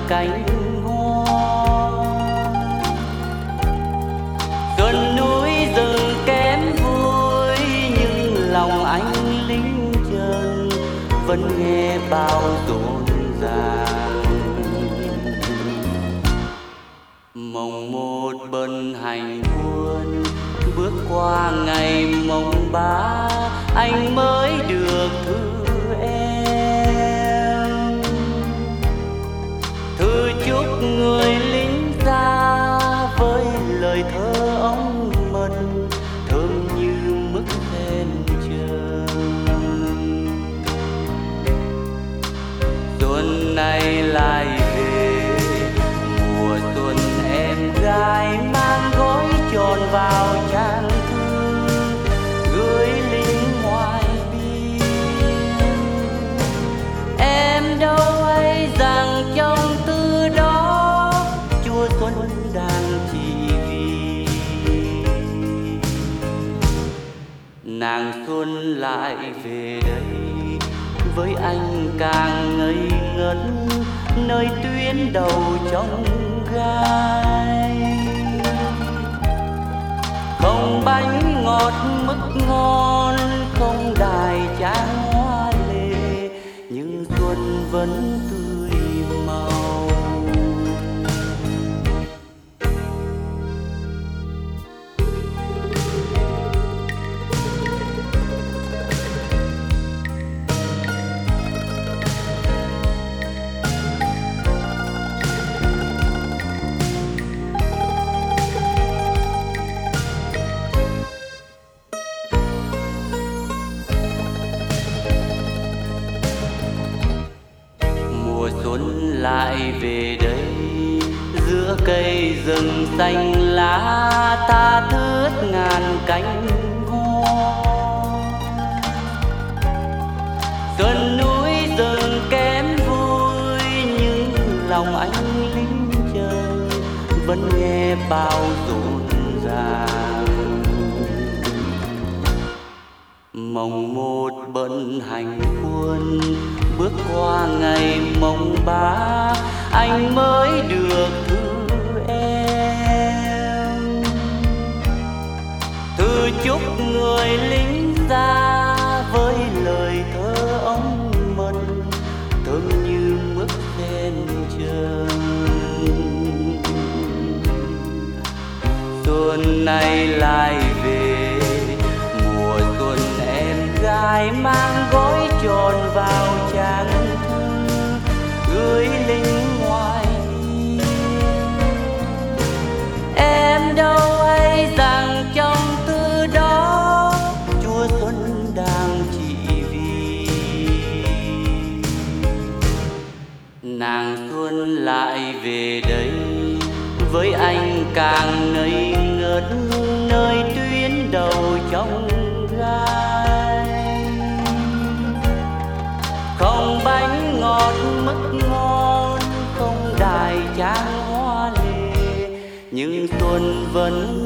cánh hoa. Xuân núi rừng kém vui nhưng lòng anh lính chân vẫn nghe bao rộn ràng. Mồng một bần hành quân bước qua ngày mồng ba, anh mới được thư em. Thư chúc người lính xa với lời thơ óng mật thơm như mức sen trơn. Xuân này lại về, mùa xuân em gái mang gói tròn vào trang thư gửi lính ngoài biên. Em đâu hay rằng trong thư đó Chúa Xuân đang chỉ vì nàng Xuân lại về đây với anh càng ngây ngất nơi tuyến đầu trong gai. Không bánh ngọt mứt ngon, không đài tráng hoa lệ, nhưng xuân vẫn tươi màu. Mùa xuân lại về đây, giữa cây rừng xanh lá tha thướt ngàn cánh hoa. Xuân núi rừng kém vui nhưng lòng anh lính chân vẫn nghe bao rộn ràng. Mồng một bận hành quân bước qua ngày mồng ba, anh mới được thư em. Thư chúc người lính xa với lời thơ óng mật thơm như mức sen trơn. Xuân này lại về, mùa xuân em gái mang gói tròn vào trang thư gửi lính ngoài biên. Em đâu hay rằng trong thư đó Chúa Xuân đang chỉ vì nàng Xuân lại về đây với anh càng ngây ngất nơi tuyến đầu trong gai. Không bánh ngọt mứt ngon, không đài tráng hoa lệ, nhưng xuân vẫn